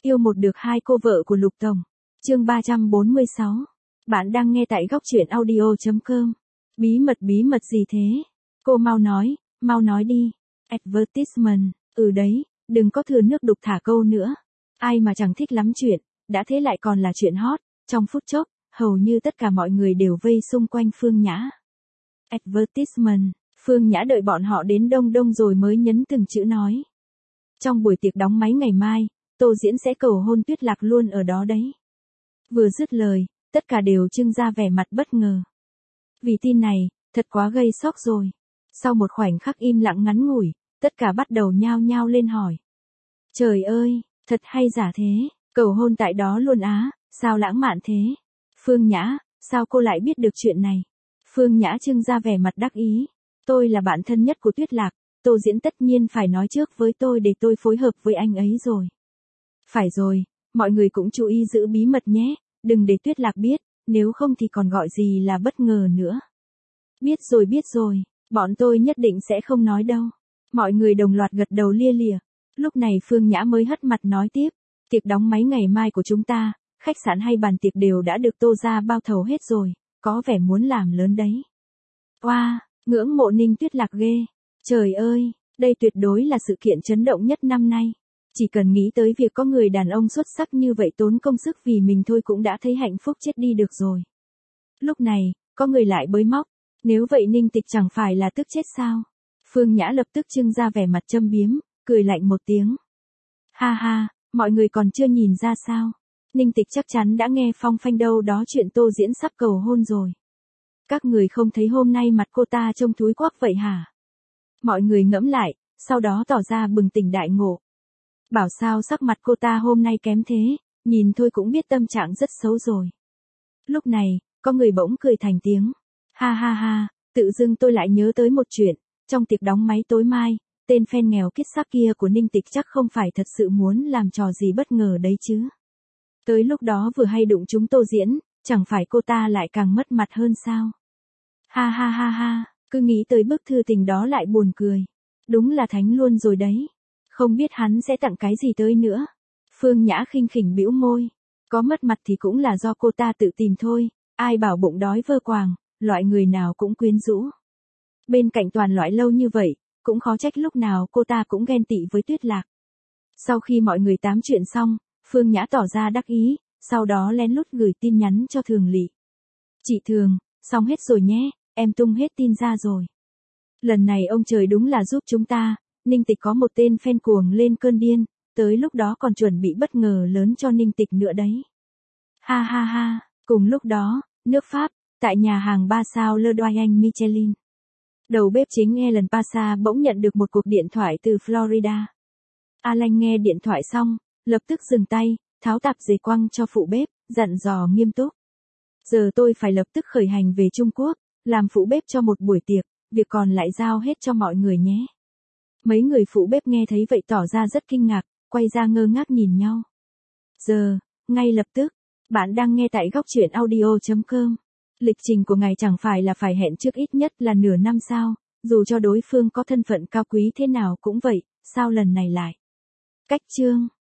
Yêu một được hai cô vợ của Lục Tổng. Chương 346. Bạn đang nghe tại góc truyện audio.com. Bí mật gì thế? Cô mau nói đi. Advertisement, đấy, đừng có thừa nước đục thả câu nữa. Ai mà chẳng thích lắm chuyện, đã thế lại còn là chuyện hot, trong phút chốc, hầu như tất cả mọi người đều vây xung quanh Phương Nhã. Advertisement, Phương Nhã đợi bọn họ đến đông rồi mới nhấn từng chữ nói. Trong buổi tiệc đóng máy ngày mai, Tô Diễn sẽ cầu hôn Tuyết Lạc luôn ở đó đấy. Vừa dứt lời, tất cả đều trưng ra vẻ mặt bất ngờ. Vì tin này, thật quá gây sốc rồi. Sau một khoảnh khắc im lặng ngắn ngủi, tất cả bắt đầu nhao nhao lên hỏi. Trời ơi, thật hay giả thế, cầu hôn tại đó luôn á, sao lãng mạn thế? Phương Nhã, sao cô lại biết được chuyện này? Phương Nhã trưng ra vẻ mặt đắc ý. Tôi là bạn thân nhất của Tuyết Lạc, Tô Diễn tất nhiên phải nói trước với tôi để tôi phối hợp với anh ấy rồi. Phải rồi, mọi người cũng chú ý giữ bí mật nhé, đừng để Tuyết Lạc biết, nếu không thì còn gọi gì là bất ngờ nữa. Biết rồi, bọn tôi nhất định sẽ không nói đâu. Mọi người đồng loạt gật đầu lia lịa. Lúc này Phương Nhã mới hất mặt nói tiếp, tiệc đóng máy ngày mai của chúng ta, khách sạn hay bàn tiệc đều đã được Tô gia bao thầu hết rồi, có vẻ muốn làm lớn đấy. Oa, ngưỡng mộ Ninh Tuyết Lạc ghê. Trời ơi, đây tuyệt đối là sự kiện chấn động nhất năm nay. Chỉ cần nghĩ tới việc có người đàn ông xuất sắc như vậy tốn công sức vì mình thôi cũng đã thấy hạnh phúc chết đi được rồi. Lúc này, có người lại bới móc, nếu vậy Ninh Tịch chẳng phải là tức chết sao? Phương Nhã lập tức trưng ra vẻ mặt châm biếm, cười lạnh một tiếng. Ha ha, mọi người còn chưa nhìn ra sao? Ninh Tịch chắc chắn đã nghe phong phanh đâu đó chuyện Tô Diễn sắp cầu hôn rồi. Các người không thấy hôm nay mặt cô ta trông thúi quắc vậy hả? Mọi người ngẫm lại, sau đó tỏ ra bừng tỉnh đại ngộ. Bảo sao sắc mặt cô ta hôm nay kém thế, nhìn thôi cũng biết tâm trạng rất xấu rồi. Lúc này, có người bỗng cười thành tiếng. Ha ha ha, tự dưng tôi lại nhớ tới một chuyện, trong tiệc đóng máy tối mai, tên fan nghèo kiết xác kia của Ninh Tịch chắc không phải thật sự muốn làm trò gì bất ngờ đấy chứ. Tới lúc đó vừa hay đụng chúng Tô Diễn, chẳng phải cô ta lại càng mất mặt hơn sao? Ha ha ha ha, cứ nghĩ tới bức thư tình đó lại buồn cười. Đúng là thánh luôn rồi đấy. Không biết hắn sẽ tặng cái gì tới nữa. Phương Nhã khinh khỉnh bĩu môi. Có mất mặt thì cũng là do cô ta tự tìm thôi. Ai bảo bụng đói vơ quàng, loại người nào cũng quyến rũ. Bên cạnh toàn loại lâu như vậy, cũng khó trách lúc nào cô ta cũng ghen tị với Tuyết Lạc. Sau khi mọi người tám chuyện xong, Phương Nhã tỏ ra đắc ý, sau đó lén lút gửi tin nhắn cho Thường Lị. Chị Thường, xong hết rồi nhé, em tung hết tin ra rồi. Lần này ông trời đúng là giúp chúng ta. Ninh Tịch có một tên fan cuồng lên cơn điên, tới lúc đó còn chuẩn bị bất ngờ lớn cho Ninh Tịch nữa đấy. Ha ha ha, cùng lúc đó, nước Pháp, tại nhà hàng 3 sao Le Doyen Michelin. Đầu bếp chính Ellen Passa bỗng nhận được một cuộc điện thoại từ Florida. Alan nghe điện thoại xong, lập tức dừng tay, tháo tạp dề quăng cho phụ bếp, dặn dò nghiêm túc. Giờ tôi phải lập tức khởi hành về Trung Quốc, làm phụ bếp cho một buổi tiệc, việc còn lại giao hết cho mọi người nhé. Mấy người phụ bếp nghe thấy vậy tỏ ra rất kinh ngạc, quay ra ngơ ngác nhìn nhau. Giờ, ngay lập tức, bạn đang nghe tại góc truyện audio.com. Lịch trình của ngài chẳng phải là phải hẹn trước ít nhất là nửa năm sao, dù cho đối phương có thân phận cao quý thế nào cũng vậy, sao lần này lại. Cách chương.